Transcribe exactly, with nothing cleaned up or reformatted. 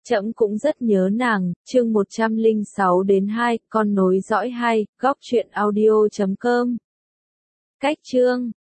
Trẫm cũng rất nhớ nàng, chương một trăm lẻ sáu đến hai, con nối dõi hai, góc truyện audio chấm com. Cách chương